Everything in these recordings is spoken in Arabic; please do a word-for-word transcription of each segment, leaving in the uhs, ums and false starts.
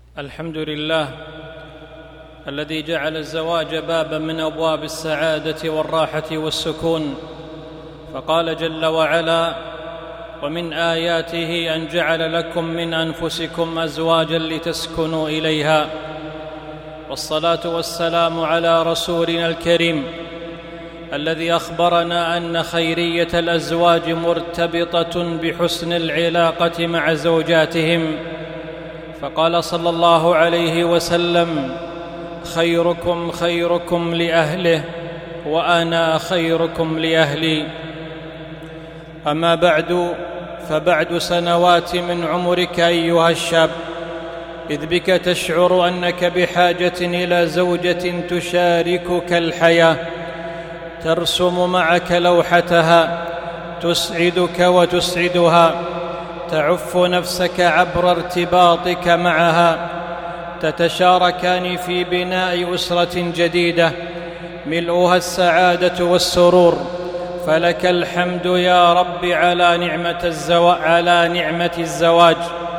الحمد لله الذي جعل الزواج بابا من أبواب السعادة والراحة والسكون، فقال جل وعلا: ومن آياته أن جعل لكم من أنفسكم أزواجا لتسكنوا إليها. والصلاة والسلام على رسولنا الكريم الذي أخبرنا أن خيرية الأزواج مرتبطة بحسن العلاقة مع زوجاتهم، فقال صلى الله عليه وسلم: خيركم خيركم لأهله وأنا خيركم لأهلي. أما بعد، فبعد سنوات من عمرك أيها الشاب، إذ بك تشعر أنك بحاجة إلى زوجة تشاركك الحياة، ترسم معك لوحتها، تسعدك وتسعدها، تعف نفسك عبر ارتباطك معها، تتشاركان في بناء أسرة جديدة ملؤها السعادة والسرور. فلك الحمد يا رب على نعمة الزواج على نعمة الزواج.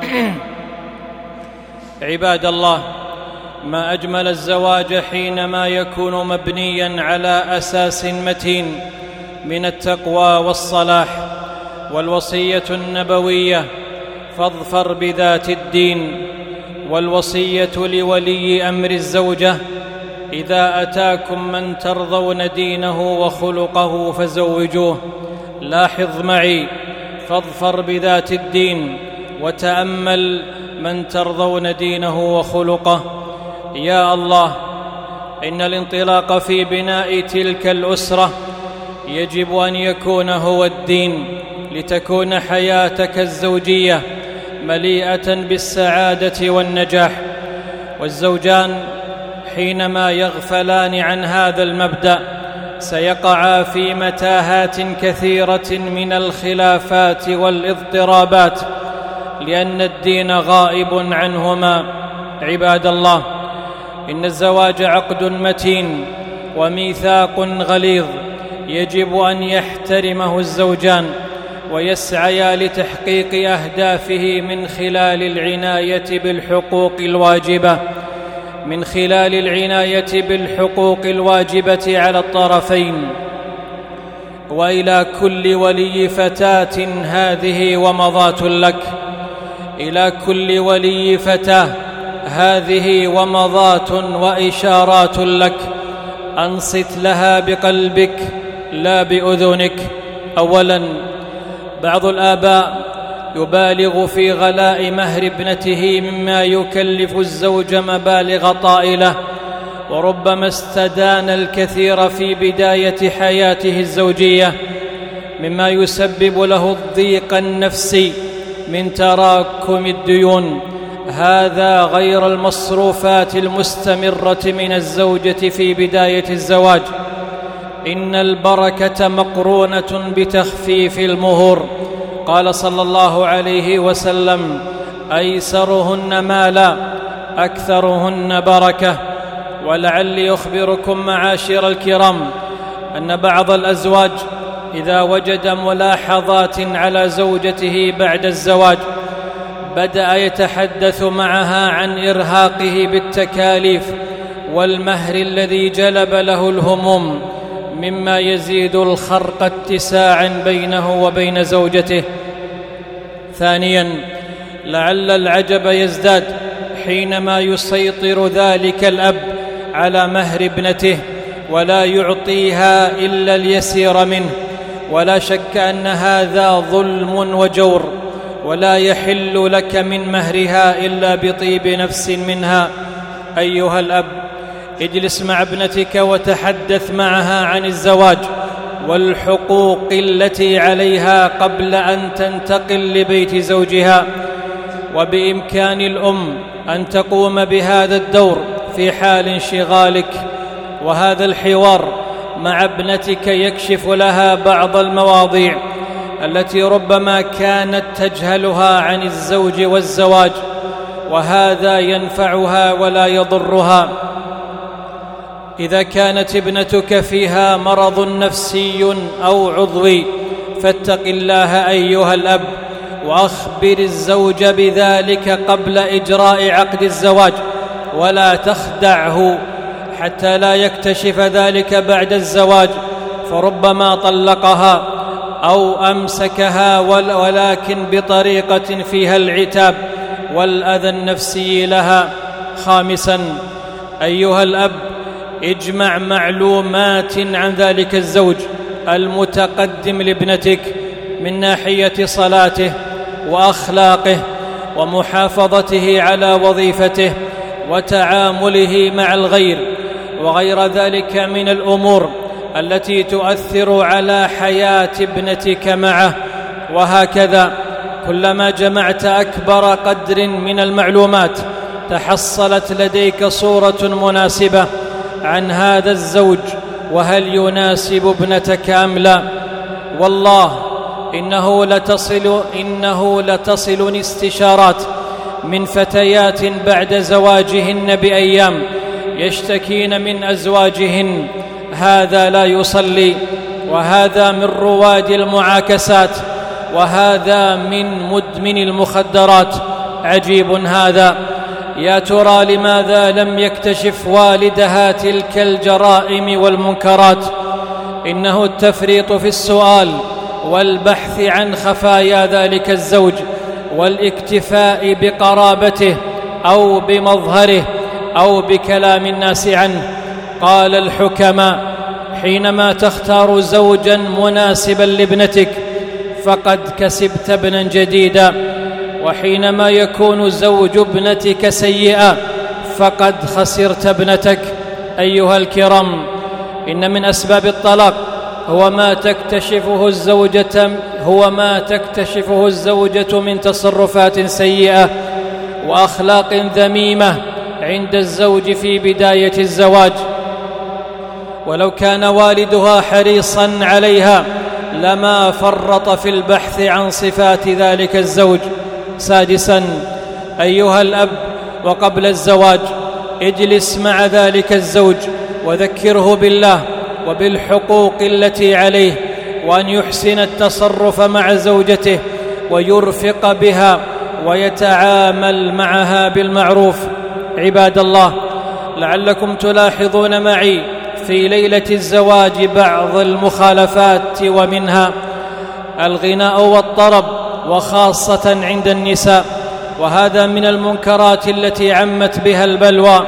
عباد الله، ما أجمل الزواج حينما يكون مبنياً على أساس متين من التقوى والصلاح. والوصية النبوية: فاظفر بذات الدين. والوصية لولي أمر الزوجة: إذا أتاكم من ترضون دينه وخلقه فزوجوه. لاحظ معي: فاظفر بذات الدين، وتأمل من ترضون دينه وخلقه. يا الله، إن الانطلاق في بناء تلك الأسرة يجب أن يكون هو الدين، لتكون حياتك الزوجية مليئة بالسعادة والنجاح. والزوجان حينما يغفلان عن هذا المبدأ سيقعا في متاهات كثيرة من الخلافات والاضطرابات، لأن الدين غائب عنهما. عباد الله، إن الزواج عقد متين وميثاق غليظ يجب أن يحترمه الزوجان ويسعيا لتحقيق أهدافه من خلال العناية بالحقوق الواجبة من خلال العناية بالحقوق الواجبة على الطرفين. وإلى كل ولي فتاة هذه ومضات لك إلى كل ولي فتاة هذه ومضات وإشارات لك. أنصت لها بقلبك لا بأذنك. أولاً، بعض الآباء يبالغ في غلاء مهر ابنته مما يكلف الزوج مبالغ طائلة، وربما استدان الكثير في بداية حياته الزوجية، مما يسبب له الضيق النفسي من تراكم الديون. هذا غير المصروفات المستمرة من الزوجة في بداية الزواج. إن البركة مقرونة بتخفيف المهور. قال صلى الله عليه وسلم: أيسرهن مالا أكثرهن بركة. ولعلي أخبركم معاشر الكرام أن بعض الأزواج إذا وجد ملاحظات على زوجته بعد الزواج بدأ يتحدث معها عن إرهاقه بالتكاليف والمهر الذي جلب له الهموم، مما يزيد الخرق اتساعا بينه وبين زوجته. ثانيا، لعل العجب يزداد حينما يسيطر ذلك الأب على مهر ابنته ولا يعطيها إلا اليسير منه. ولا شك أن هذا ظلم وجور، ولا يحل لك من مهرها إلا بطيب نفس منها. أيها الأب، اجلس مع ابنتك وتحدث معها عن الزواج والحقوق التي عليها قبل أن تنتقل لبيت زوجها. وبإمكان الأم أن تقوم بهذا الدور في حال انشغالك، وهذا الحوار مع ابنتك يكشف لها بعض المواضيع التي ربما كانت تجهلها عن الزوج والزواج، وهذا ينفعها ولا يضرها. إذا كانت ابنتك فيها مرض نفسي أو عضوي فاتق الله أيها الأب وأخبر الزوج بذلك قبل إجراء عقد الزواج، ولا تخدعه حتى لا يكتشف ذلك بعد الزواج، فربما طلقها أو أمسكها ولكن بطريقة فيها العتاب والأذى النفسي لها. خامساً، أيها الأب، اجمع معلومات عن ذلك الزوج المتقدم لابنتك من ناحية صلاته وأخلاقه ومحافظته على وظيفته وتعامله مع الغير وغير ذلك من الأمور التي تؤثر على حياة ابنتك معه. وهكذا كلما جمعت أكبر قدر من المعلومات تحصلت لديك صورة مناسبة عن هذا الزوج وهل يناسب ابنتك أم لا. والله إنه لتصل إنه لتصل استشارات من فتيات بعد زواجهن بأيام يشتكين من أزواجهن: هذا لا يصلي، وهذا من رواد المعاكسات، وهذا من مدمن المخدرات. عجيب هذا، يا ترى لماذا لم يكتشف والدها تلك الجرائم والمنكرات؟ إنه التفريط في السؤال والبحث عن خفايا ذلك الزوج والاكتفاء بقرابته أو بمظهره أو بكلام الناس عنه. قال الحكماء: حينما تختار زوجا مناسبا لابنتك فقد كسبت ابنا جديدا، وحينما يكون زوج ابنتك سيئا فقد خسرت ابنتك. أيها الكرام، إن من أسباب الطلاق هو ما تكتشفه الزوجة هو ما تكتشفه الزوجة من تصرفات سيئة وأخلاق ذميمة عند الزوج في بداية الزواج، ولو كان والدها حريصا عليها لما فرط في البحث عن صفات ذلك الزوج. سادسا، أيها الأب، وقبل الزواج اجلس مع ذلك الزوج وذكره بالله وبالحقوق التي عليه، وأن يحسن التصرف مع زوجته ويرفق بها ويتعامل معها بالمعروف. عباد الله، لعلكم تلاحظون معي في ليلة الزواج بعض المخالفات، ومنها الغناء والطرب، وخاصة عند النساء، وهذا من المنكرات التي عمت بها البلوى.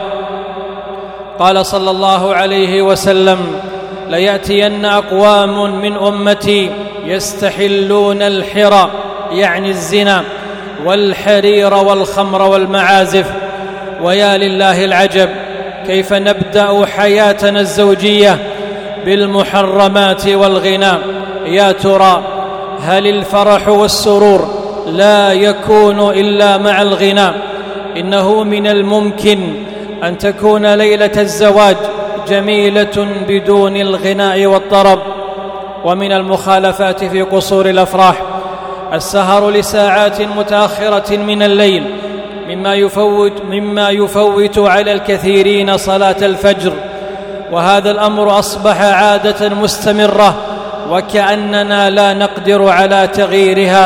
قال صلى الله عليه وسلم: ليأتين أقوام من أمتي يستحلون الحرى، يعني الزنا، والحرير والخمر والمعازف. ويا لله العجب، كيف نبدأ حياتنا الزوجية بالمحرمات والغناء؟ يا ترى هل الفرح والسرور لا يكون إلا مع الغناء؟ إنه من الممكن أن تكون ليلة الزواج جميلة بدون الغناء والطرب. ومن المخالفات في قصور الأفراح السهر لساعات متأخرة من الليل، مما يفوت, مما يفوت على الكثيرين صلاة الفجر، وهذا الأمر أصبح عادة مستمرة وكأننا لا نقدر على تغييرها.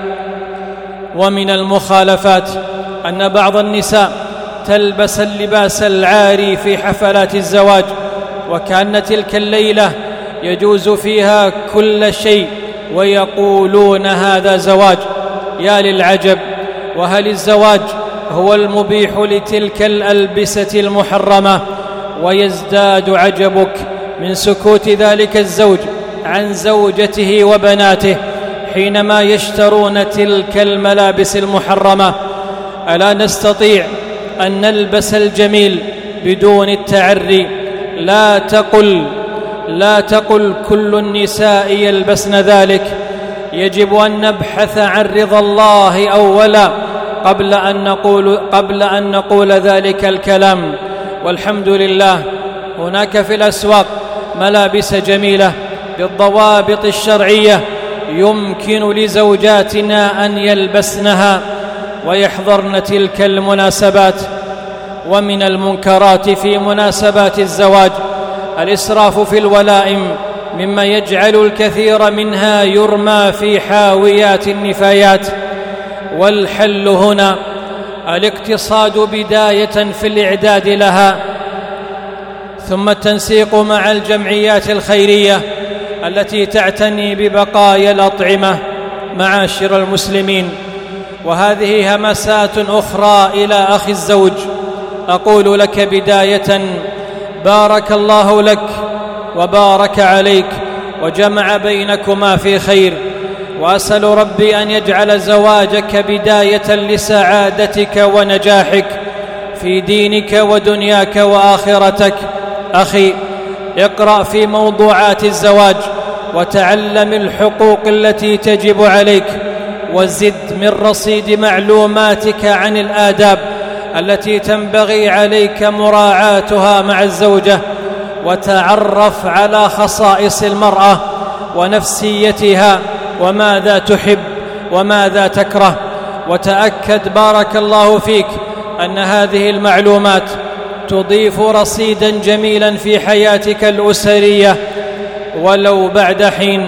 ومن المخالفات أن بعض النساء تلبس اللباس العاري في حفلات الزواج، وكأن تلك الليلة يجوز فيها كل شيء ويقولون هذا زواج. يا للعجب، وهل الزواج هو المبيح لتلك الألبسة المحرمة؟ ويزداد عجبك من سكوت ذلك الزوج عن زوجته وبناته حينما يشترون تلك الملابس المحرمة. ألا نستطيع أن نلبس الجميل بدون التعري؟ لا تقل لا تقل كل النساء يلبسن ذلك. يجب أن نبحث عن رضا الله أولا قبل أن نقول, قبل أن نقول ذلك الكلام. والحمد لله هناك في الأسواق ملابس جميلة بالضوابط الشرعية يمكن لزوجاتنا أن يلبسنها ويحضرن تلك المناسبات. ومن المنكرات في مناسبات الزواج الإسراف في الولائم، مما يجعل الكثير منها يرمى في حاويات النفايات. والحل هنا الاقتصاد بداية في الإعداد لها، ثم التنسيق مع الجمعيات الخيرية التي تعتني ببقايا الأطعمة. معاشر المسلمين، وهذه همسات أخرى إلى أخي الزوج. أقول لك بداية: بارك الله لك وبارك عليك وجمع بينكما في خير، وأسأل ربي أن يجعل زواجك بداية لسعادتك ونجاحك في دينك ودنياك وآخرتك. أخي، اقرأ في موضوعات الزواج وتعلم الحقوق التي تجب عليك، وزد من رصيد معلوماتك عن الآداب التي تنبغي عليك مراعاتها مع الزوجة، وتعرف على خصائص المرأة ونفسيتها وماذا تحب وماذا تكره، وتأكد بارك الله فيك أن هذه المعلومات تضيف رصيدا جميلا في حياتك الأسرية ولو بعد حين.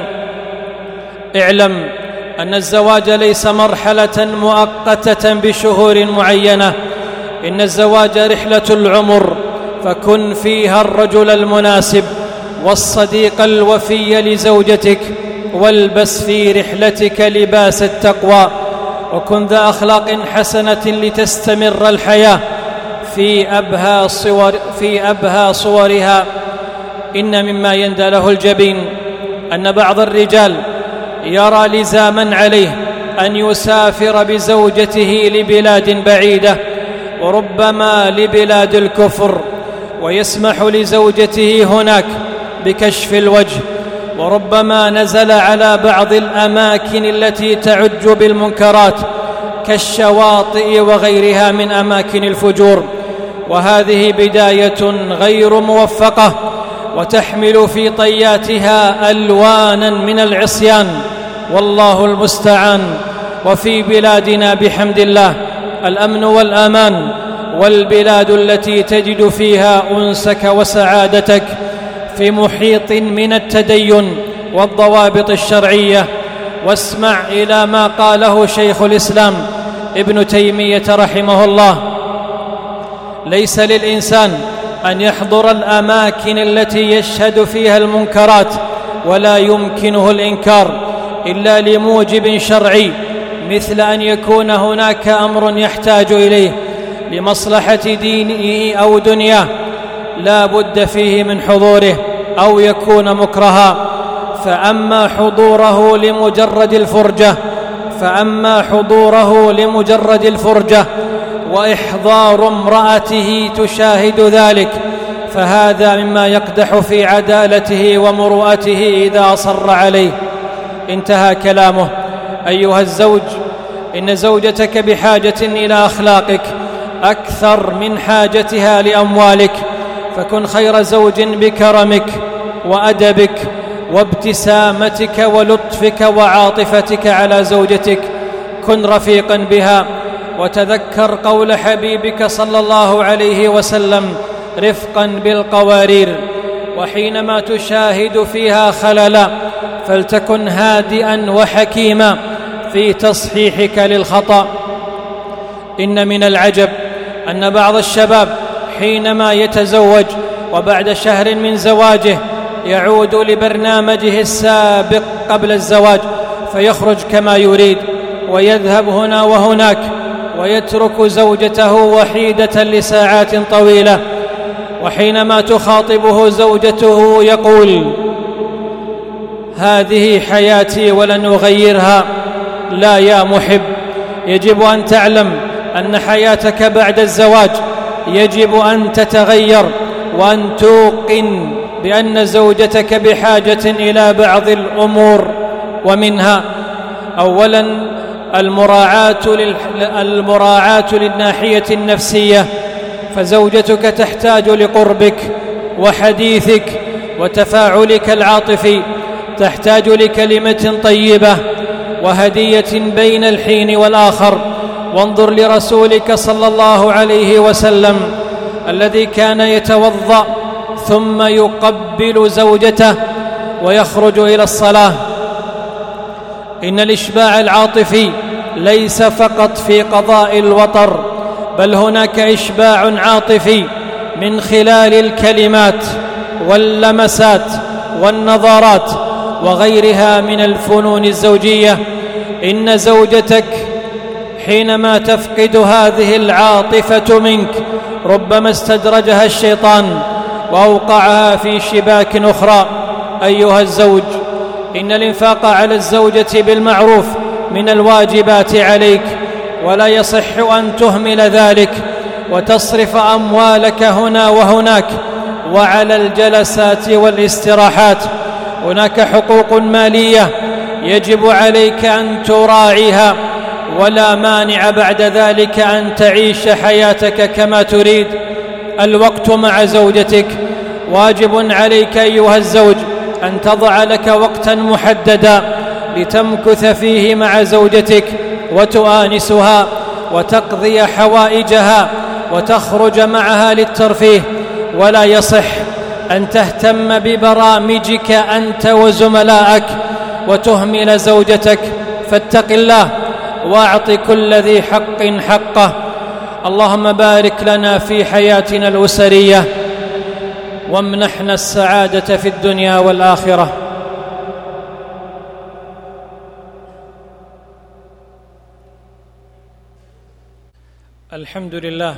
اعلم أن الزواج ليس مرحلة مؤقتة بشهور معينة، إن الزواج رحلة العمر، فكن فيها الرجل المناسب والصديق الوفي لزوجتك، والبس في رحلتك لباس التقوى، وكن ذا أخلاق حسنة لتستمر الحياة في أبهى صور في أبهى صورها. إن مما يندى له الجبين أن بعض الرجال يرى لزاما عليه أن يسافر بزوجته لبلاد بعيدة، وربما لبلاد الكفر، ويسمح لزوجته هناك بكشف الوجه، وربما نزل على بعض الأماكن التي تعج بالمنكرات كالشواطئ وغيرها من أماكن الفجور، وهذه بداية غير موفقة، وتحمل في طياتها ألوانا من العصيان، والله المستعان. وفي بلادنا بحمد الله الأمن والأمان، والبلاد التي تجد فيها أنسك وسعادتك في محيط من التدين والضوابط الشرعية. واسمع إلى ما قاله شيخ الإسلام ابن تيمية رحمه الله: ليس للإنسان أن يحضر الأماكن التي يشهد فيها المنكرات ولا يمكنه الإنكار إلا لموجب شرعي، مثل أن يكون هناك أمر يحتاج إليه لمصلحة دينه أو دنياه لا بد فيه من حضوره، أو يكون مكرها. فأما حضوره لمجرد الفرجة فأما حضوره لمجرد الفرجة وإحضار امرأته تشاهد ذلك، فهذا مما يقدح في عدالته ومروءته إذا أصر عليه. انتهى كلامه. أيها الزوج، إن زوجتك بحاجة إلى أخلاقك أكثر من حاجتها لأموالك، فكن خير زوج بكرمك وأدبك وابتسامتك ولطفك وعاطفتك على زوجتك. كن رفيقا بها، وتذكر قول حبيبك صلى الله عليه وسلم: رفقا بالقوارير. وحينما تشاهد فيها خللا فلتكن هادئا وحكيما في تصحيحك للخطأ. إن من العجب أن بعض الشباب حينما يتزوج وبعد شهر من زواجه يعود لبرنامجه السابق قبل الزواج، فيخرج كما يريد ويذهب هنا وهناك، ويترك زوجته وحيدة لساعات طويلة. وحينما تخاطبه زوجته يقول: هذه حياتي ولن أغيرها. لا يا محب، يجب أن تعلم أن حياتك بعد الزواج يجب أن تتغير، وأن توقن بأن زوجتك بحاجة إلى بعض الأمور، ومنها أولا المراعاة, المراعاة للناحية النفسية، فزوجتك تحتاج لقربك وحديثك وتفاعلك العاطفي، تحتاج لكلمة طيبة وهدية بين الحين والآخر. وانظر لرسولك صلى الله عليه وسلم الذي كان يتوضأ ثم يقبل زوجته ويخرج إلى الصلاة. إن الإشباع العاطفي ليس فقط في قضاء الوطر، بل هناك إشباع عاطفي من خلال الكلمات واللمسات والنظرات وغيرها من الفنون الزوجية. إن زوجتك حينما تفقد هذه العاطفة منك ربما استدرجها الشيطان وأوقعها في شباك أخرى. أيها الزوج، إن الإنفاق على الزوجة بالمعروف من الواجبات عليك، ولا يصح أن تهمل ذلك وتصرف أموالك هنا وهناك وعلى الجلسات والاستراحات. هناك حقوق مالية يجب عليك أن تراعيها، ولا مانع بعد ذلك أن تعيش حياتك كما تريد. الوقت مع زوجتك واجب عليك أيها الزوج أن تضع لك وقتا محددا لتمكث فيه مع زوجتك وتؤانسها وتقضي حوائجها وتخرج معها للترفيه. ولا يصح أن تهتم ببرامجك أنت وزملائك وتهمل زوجتك، فاتق الله واعط كل ذي حق حقه. اللهم بارك لنا في حياتنا الأسرية وامنحنا السعادة في الدنيا والآخرة. الحمد لله.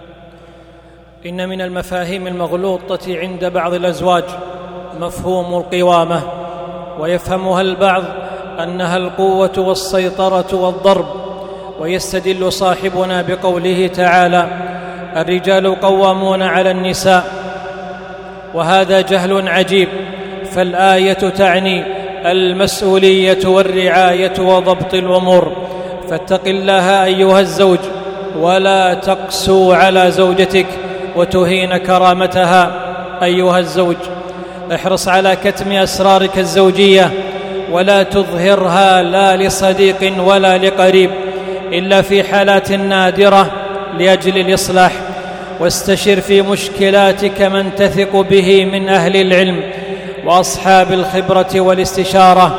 إن من المفاهيم المغلوطة عند بعض الأزواج مفهوم القوامة، ويفهمها البعض أنها القوة والسيطرة والضرب، ويستدل صاحبنا بقوله تعالى: الرجال قوامون على النساء. وهذا جهل عجيب، فالآية تعني المسؤولية والرعاية وضبط الأمور. فاتق الله أيها الزوج، ولا تقسو على زوجتك وتهين كرامتها. أيها الزوج، احرص على كتم أسرارك الزوجية، ولا تظهرها لا لصديق ولا لقريب إلا في حالات نادرة لأجل الإصلاح. واستشر في مشكلاتك من تثق به من أهل العلم وأصحاب الخبرة والاستشارة.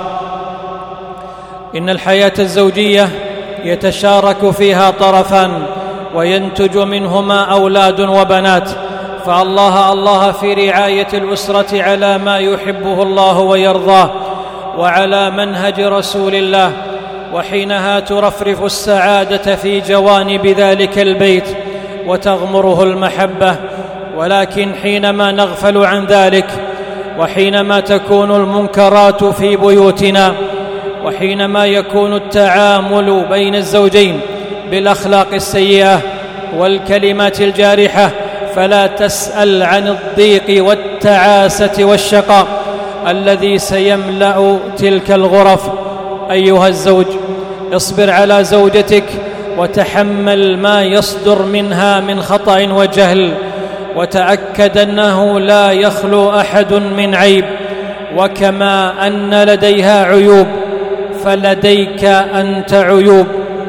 إن الحياة الزوجية يتشارك فيها طرفان وينتج منهما أولاد وبنات، فالله الله في رعاية الأسرة على ما يحبه الله ويرضاه وعلى منهج رسول الله، وحينها ترفرف السعادة في جوانب ذلك البيت وتغمره المحبة. ولكن حينما نغفل عن ذلك، وحينما تكون المنكرات في بيوتنا، وحينما يكون التعامل بين الزوجين بالأخلاق السيئة والكلمات الجارحة، فلا تسأل عن الضيق والتعاسة والشقاء الذي سيملأ تلك الغرف. أيها الزوج، اصبر على زوجتك وتحمل ما يصدر منها من خطأ وجهل، وتأكد أنه لا يخلو أحد من عيب. وكما أن لديها عيوب فلديك أنت عيوب،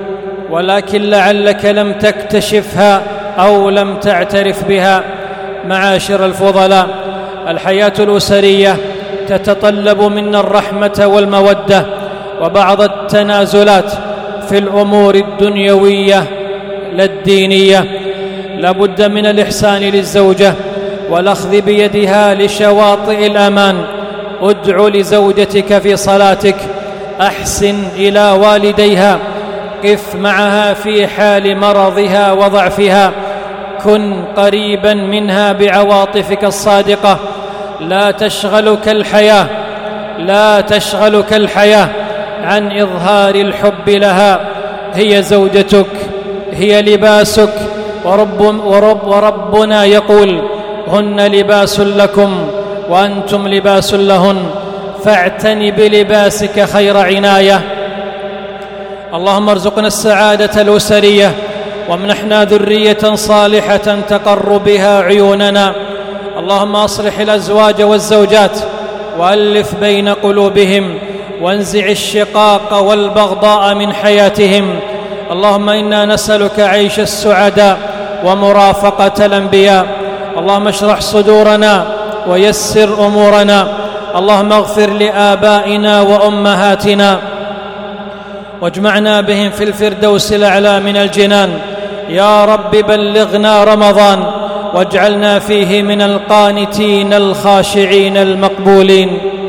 ولكن لعلك لم تكتشفها أو لم تعترف بها. معاشر الفضلاء، الحياة الأسرية تتطلب منا الرحمة والمودة وبعض التنازلات في الأمور الدنيوية لا الدينية. لابد من الإحسان للزوجة والأخذ بيدها لشواطئ الأمان. ادع لزوجتك في صلاتك، أحسن إلى والديها، قف معها في حال مرضها وضعفها، كن قريبا منها بعواطفك الصادقة. لا تشغلك الحياة لا تشغلك الحياة عن إظهار الحب لها. هي زوجتك، هي لباسك، ورب ورب وربنا يقول: هن لباس لكم وأنتم لباس لهن، فاعتن بلباسك خير عناية. اللهم ارزقنا السعادة الأسرية، وامنحنا ذرية صالحة تقر بها عيوننا. اللهم أصلح الأزواج والزوجات وألف بين قلوبهم، وانزع الشقاق والبغضاء من حياتهم. اللهم إنا نسألك عيش السعداء ومرافقة الأنبياء. اللهم اشرح صدورنا ويسر أمورنا. اللهم اغفر لآبائنا وأمهاتنا واجمعنا بهم في الفردوس الأعلى من الجنان. يا رب بلغنا رمضان واجعلنا فيه من القانتين الخاشعين المقبولين.